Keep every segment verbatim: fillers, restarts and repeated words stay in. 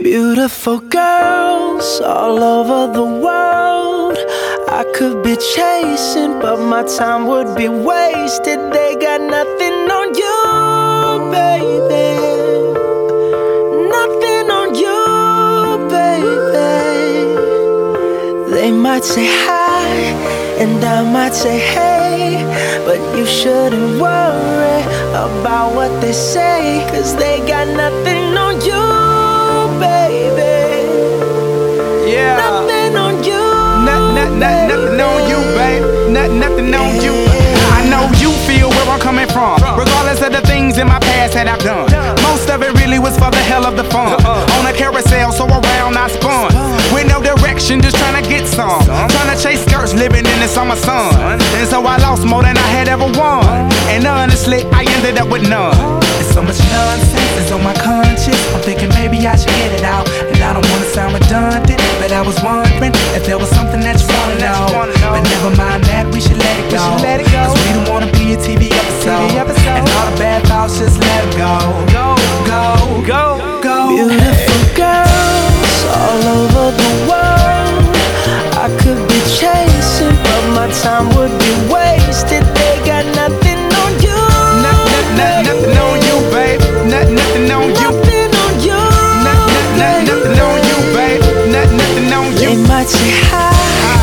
Beautiful girls all over the world I could be chasing, but my time would be wasted. They got nothing on you, baby. Nothing on you, baby. They might say hi, and I might say hey, but you shouldn't worry about what they say, 'cause they got nothing on you, baby. Yeah. Nothing on you. Not, not, not, nothing on you, babe. Not, nothing on you. I know you feel where I'm coming from, regardless of the things in my past that I've done. Most of it really was for the hell of the fun. On a carousel, so around I spun, with no direction, just trying to get some. Trying to chase skirts, living in the summer sun. And so I lost more than I had ever won. And honestly, I ended up with none. There's so much nonsense is on my conscience. I'm thinking maybe I should get it out. And I don't wanna sound redundant, but I was wondering if there was something that you wanna know. But never mind that, we should let it go. Cause we don't wanna be a T V episode. And all the bad thoughts, just let it go. Go, go, go, go. Beautiful girls all over the world I could be chasing, but my time would be wasted. They got nothing on you. Not, not, not, nothing on you, babe. Not, nothing on you. Nothing on you. Not, not, not, nothing on you, babe. Not, nothing on you. They might say hi,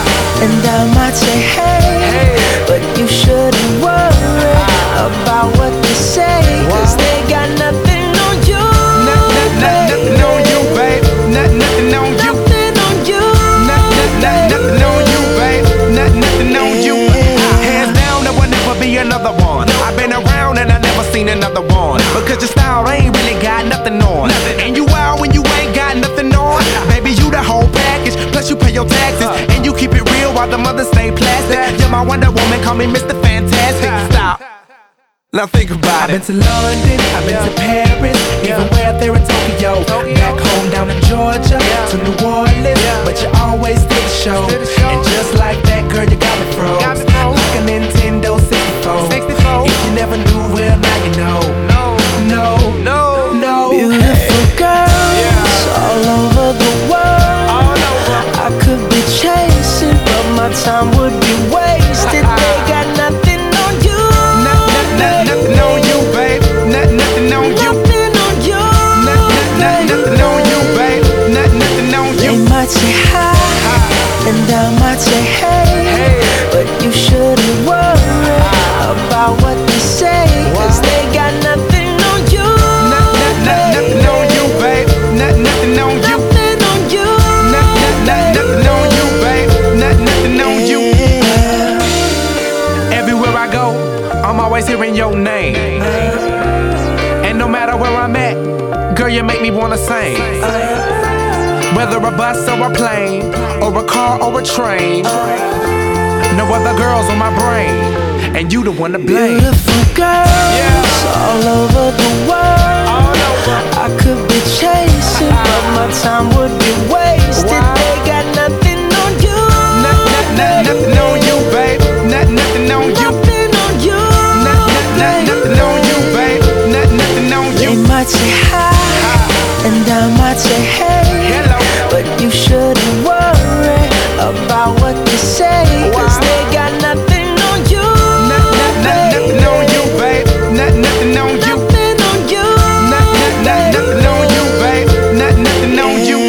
and I might say hey, but you shouldn't worry about what they say, 'cause they got nothing on you. Not, not, not, nothing on you, babe. Not, nothing on you. Nothing on you. Not, not, not, nothing on you, babe. Not, nothing on you. Hands down, there will never be another one. I've been around and I never seen another one. Because your style ain't really got nothing on. And you out when you ain't got nothing on. Baby, you the whole package. Plus you pay your taxes. And you keep it real while the mothers stay plastic. You're my Wonder Woman, call me Mister Fantastic. Stop. Now think about it. I've been to London, I've been to Paris, even where there in Tokyo. Back home down in Georgia, to New Orleans, but you always did the show. And just like that, girl, you got me froze, like a Nintendo sixty-four. If you never knew, well now you know. No, no, no, no. Beautiful girls all over the world I could be chasing, but my time would be wasted. They got nothing on you. Not, nothing on you, babe. Not, nothing on you. Nothing on you. Not, not, not, nothing on you, babe. Not, nothing on you. They might say hi, and I might say hey, but you shouldn't worry about what they say, 'cause they got nothing on you. Not, not, not, nothing on you, babe. Not, nothing on you. Nothing on you. Not, not, not, nothing on you, babe. Not, nothing on you. Everywhere I go, I'm always hearing your name. And no matter where I'm at, girl, you make me wanna sing. Whether a bus or a plane, or a car or a train, no other girls on my brain, and you the one to blame. Beautiful girls all over the world All over. I could be chasing, but my time would be wasted. They got nothing on you. Not, not, not, nothing on you, babe. Not, nothing on you. Nothing on you. Not, not, not, nothing on you, babe. Not, nothing on you. They might say hi, and I might say hey, Hello. but you shouldn't worry about what they say, 'cause they got nothing on you. Not, not, not, nothing on you, babe. Not, nothing on you. Nothing on you. Not, not, not, nothing on you, babe. Not, nothing on you.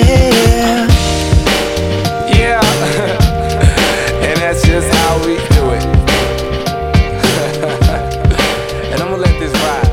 Yeah. And that's just how we do it. And I'm gonna let this ride.